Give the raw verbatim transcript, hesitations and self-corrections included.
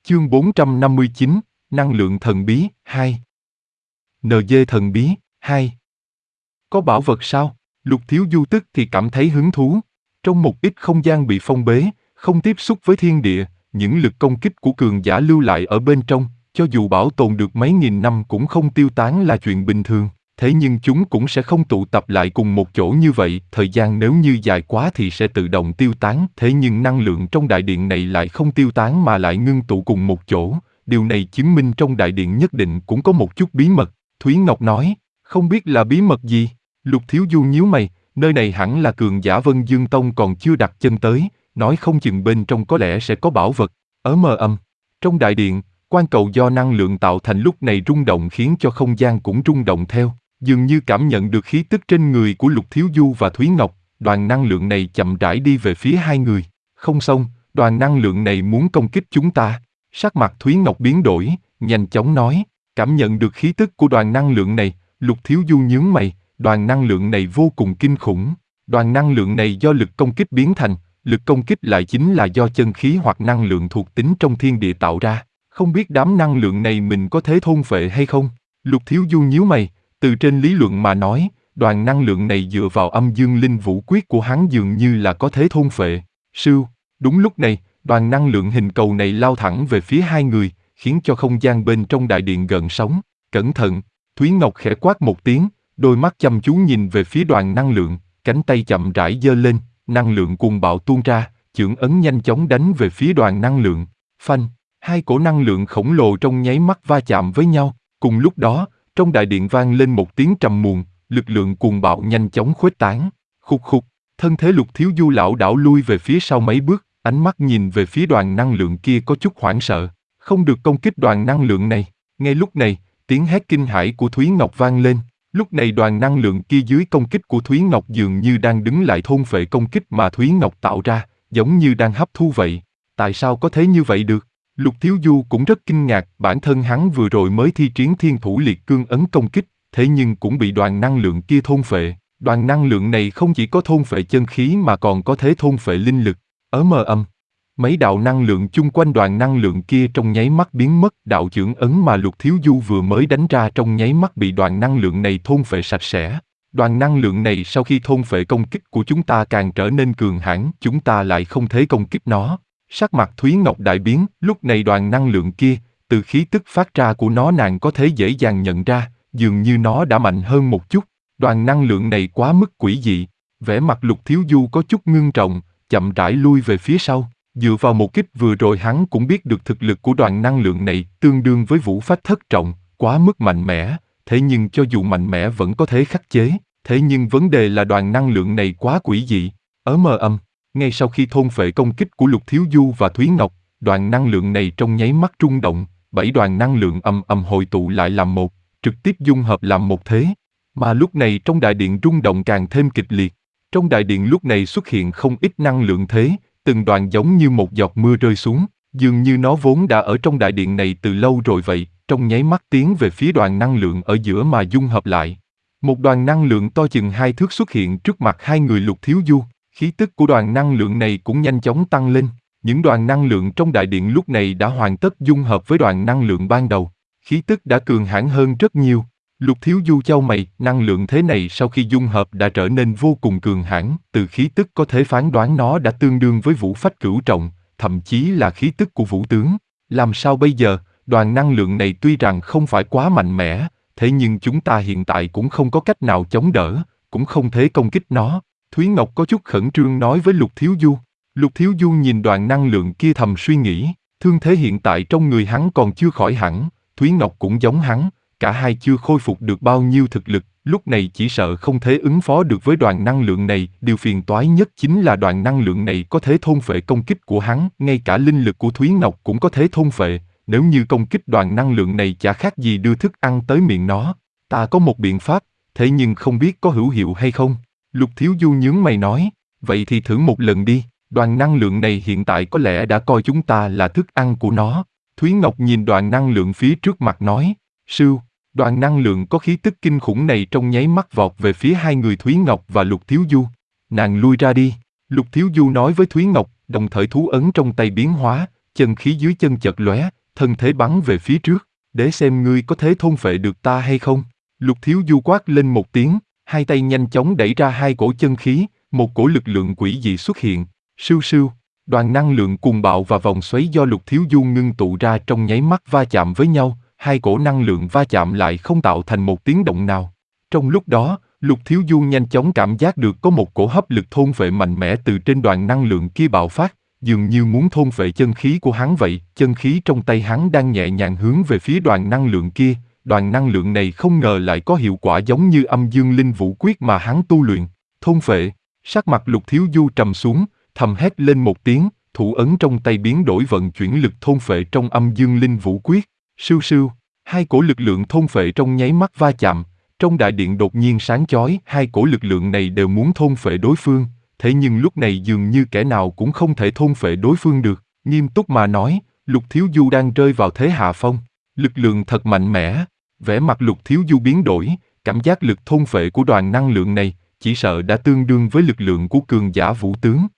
Chương bốn trăm năm mươi chín, Năng lượng thần bí, hai. en giê thần bí, hai. Có bảo vật sao? Lục Thiếu Du tức thì cảm thấy hứng thú. Trong một ít không gian bị phong bế, không tiếp xúc với thiên địa, những lực công kích của cường giả lưu lại ở bên trong, cho dù bảo tồn được mấy nghìn năm cũng không tiêu tán là chuyện bình thường. Thế nhưng chúng cũng sẽ không tụ tập lại cùng một chỗ như vậy, thời gian nếu như dài quá thì sẽ tự động tiêu tán. Thế nhưng năng lượng trong đại điện này lại không tiêu tán mà lại ngưng tụ cùng một chỗ. Điều này chứng minh trong đại điện nhất định cũng có một chút bí mật. Thúy Ngọc nói, không biết là bí mật gì? Lục Thiếu Du nhíu mày, nơi này hẳn là cường giả Vân Dương Tông còn chưa đặt chân tới, nói không chừng bên trong có lẽ sẽ có bảo vật. Ở mờ âm, trong đại điện, quan cầu do năng lượng tạo thành lúc này rung động khiến cho không gian cũng rung động theo. Dường như cảm nhận được khí tức trên người của Lục Thiếu Du và Thúy Ngọc, đoàn năng lượng này chậm rãi đi về phía hai người. Không xong, đoàn năng lượng này muốn công kích chúng ta. Sắc mặt Thúy Ngọc biến đổi, nhanh chóng nói, cảm nhận được khí tức của đoàn năng lượng này, Lục Thiếu Du nhướng mày, đoàn năng lượng này vô cùng kinh khủng. Đoàn năng lượng này do lực công kích biến thành, lực công kích lại chính là do chân khí hoặc năng lượng thuộc tính trong thiên địa tạo ra. Không biết đám năng lượng này mình có thể thôn phệ hay không? Lục Thiếu Du nhíu mày. Từ trên lý luận mà nói, đoàn năng lượng này dựa vào âm dương linh vũ quyết của hắn dường như là có thể thôn phệ. Sưu, đúng lúc này, đoàn năng lượng hình cầu này lao thẳng về phía hai người, khiến cho không gian bên trong đại điện gợn sóng. Cẩn thận, Thúy Ngọc khẽ quát một tiếng, đôi mắt chăm chú nhìn về phía đoàn năng lượng, cánh tay chậm rãi giơ lên, năng lượng cuồng bạo tuôn ra, chưởng ấn nhanh chóng đánh về phía đoàn năng lượng. Phanh, hai cổ năng lượng khổng lồ trong nháy mắt va chạm với nhau, cùng lúc đó, trong đại điện vang lên một tiếng trầm muộn, lực lượng cuồng bạo nhanh chóng khuếch tán. Khục khục, thân thế Lục Thiếu Du lảo đảo lui về phía sau mấy bước, ánh mắt nhìn về phía đoàn năng lượng kia có chút hoảng sợ. Không được công kích đoàn năng lượng này. Ngay lúc này, tiếng hét kinh hãi của Thúy Ngọc vang lên. Lúc này đoàn năng lượng kia dưới công kích của Thúy Ngọc dường như đang đứng lại thôn phệ công kích mà Thúy Ngọc tạo ra, giống như đang hấp thu vậy. Tại sao có thể như vậy được? Lục Thiếu Du cũng rất kinh ngạc, bản thân hắn vừa rồi mới thi triển thiên thủ liệt cương ấn công kích, thế nhưng cũng bị đoàn năng lượng kia thôn phệ. Đoàn năng lượng này không chỉ có thôn phệ chân khí mà còn có thể thôn phệ linh lực. Ở mờ âm, mấy đạo năng lượng chung quanh đoàn năng lượng kia trong nháy mắt biến mất, đạo chưởng ấn mà Lục Thiếu Du vừa mới đánh ra trong nháy mắt bị đoàn năng lượng này thôn phệ sạch sẽ. Đoàn năng lượng này sau khi thôn phệ công kích của chúng ta càng trở nên cường hãn, chúng ta lại không thể công kích nó. Sắc mặt Thúy Ngọc đại biến, lúc này đoàn năng lượng kia, từ khí tức phát ra của nó nàng có thể dễ dàng nhận ra, dường như nó đã mạnh hơn một chút. Đoàn năng lượng này quá mức quỷ dị, vẻ mặt Lục Thiếu Du có chút ngưng trọng, chậm rãi lui về phía sau. Dựa vào một kích vừa rồi hắn cũng biết được thực lực của đoàn năng lượng này tương đương với vũ phách thất trọng, quá mức mạnh mẽ, thế nhưng cho dù mạnh mẽ vẫn có thể khắc chế, thế nhưng vấn đề là đoàn năng lượng này quá quỷ dị. Ở mờ âm, ngay sau khi thôn phệ công kích của Lục Thiếu Du và Thúy Ngọc, đoàn năng lượng này trong nháy mắt rung động, bảy đoàn năng lượng ầm ầm hội tụ lại làm một, trực tiếp dung hợp làm một thế. Mà lúc này trong đại điện rung động càng thêm kịch liệt. Trong đại điện lúc này xuất hiện không ít năng lượng thế, từng đoàn giống như một giọt mưa rơi xuống, dường như nó vốn đã ở trong đại điện này từ lâu rồi vậy, trong nháy mắt tiến về phía đoàn năng lượng ở giữa mà dung hợp lại. Một đoàn năng lượng to chừng hai thước xuất hiện trước mặt hai người Lục Thiếu Du. Khí tức của đoàn năng lượng này cũng nhanh chóng tăng lên. Những đoàn năng lượng trong đại điện lúc này đã hoàn tất dung hợp với đoàn năng lượng ban đầu. Khí tức đã cường hãn hơn rất nhiều. Lục Thiếu Du chau mày, năng lượng thế này sau khi dung hợp đã trở nên vô cùng cường hãn. Từ khí tức có thể phán đoán nó đã tương đương với vũ phách cửu trọng, thậm chí là khí tức của vũ tướng. Làm sao bây giờ, đoàn năng lượng này tuy rằng không phải quá mạnh mẽ, thế nhưng chúng ta hiện tại cũng không có cách nào chống đỡ, cũng không thể công kích nó. Thúy Ngọc có chút khẩn trương nói với Lục Thiếu Du. Lục Thiếu Du nhìn đoàn năng lượng kia thầm suy nghĩ, thương thế hiện tại trong người hắn còn chưa khỏi hẳn, Thúy Ngọc cũng giống hắn, cả hai chưa khôi phục được bao nhiêu thực lực, lúc này chỉ sợ không thể ứng phó được với đoàn năng lượng này, điều phiền toái nhất chính là đoàn năng lượng này có thể thôn phệ công kích của hắn, ngay cả linh lực của Thúy Ngọc cũng có thể thôn phệ, nếu như công kích đoàn năng lượng này chả khác gì đưa thức ăn tới miệng nó. Ta có một biện pháp, thế nhưng không biết có hữu hiệu hay không. Lục Thiếu Du nhướng mày nói, vậy thì thử một lần đi, đoàn năng lượng này hiện tại có lẽ đã coi chúng ta là thức ăn của nó. Thúy Ngọc nhìn đoàn năng lượng phía trước mặt nói, sưu, đoàn năng lượng có khí tức kinh khủng này trong nháy mắt vọt về phía hai người Thúy Ngọc và Lục Thiếu Du. Nàng lui ra đi, Lục Thiếu Du nói với Thúy Ngọc, đồng thời thú ấn trong tay biến hóa, chân khí dưới chân chợt lóe, thân thế bắn về phía trước, để xem ngươi có thể thôn phệ được ta hay không. Lục Thiếu Du quát lên một tiếng, hai tay nhanh chóng đẩy ra hai cổ chân khí, một cổ lực lượng quỷ dị xuất hiện, sưu sưu, đoàn năng lượng cuồng bạo và vòng xoáy do Lục Thiếu Du ngưng tụ ra trong nháy mắt va chạm với nhau, hai cổ năng lượng va chạm lại không tạo thành một tiếng động nào. Trong lúc đó, Lục Thiếu Du nhanh chóng cảm giác được có một cổ hấp lực thôn phệ mạnh mẽ từ trên đoàn năng lượng kia bạo phát, dường như muốn thôn phệ chân khí của hắn vậy. Chân khí trong tay hắn đang nhẹ nhàng hướng về phía đoàn năng lượng kia, đoàn năng lượng này không ngờ lại có hiệu quả giống như âm dương linh vũ quyết mà hắn tu luyện. Thôn phệ, sắc mặt Lục Thiếu Du trầm xuống, thầm hét lên một tiếng, thủ ấn trong tay biến đổi vận chuyển lực thôn phệ trong âm dương linh vũ quyết. Sưu sưu, hai cổ lực lượng thôn phệ trong nháy mắt va chạm, trong đại điện đột nhiên sáng chói, hai cổ lực lượng này đều muốn thôn phệ đối phương, thế nhưng lúc này dường như kẻ nào cũng không thể thôn phệ đối phương được. Nghiêm túc mà nói, Lục Thiếu Du đang rơi vào thế hạ phong, lực lượng thật mạnh mẽ. Vẻ mặt Lục Thiếu Du biến đổi, cảm giác lực thôn phệ của đoàn năng lượng này chỉ sợ đã tương đương với lực lượng của cường giả vũ tướng.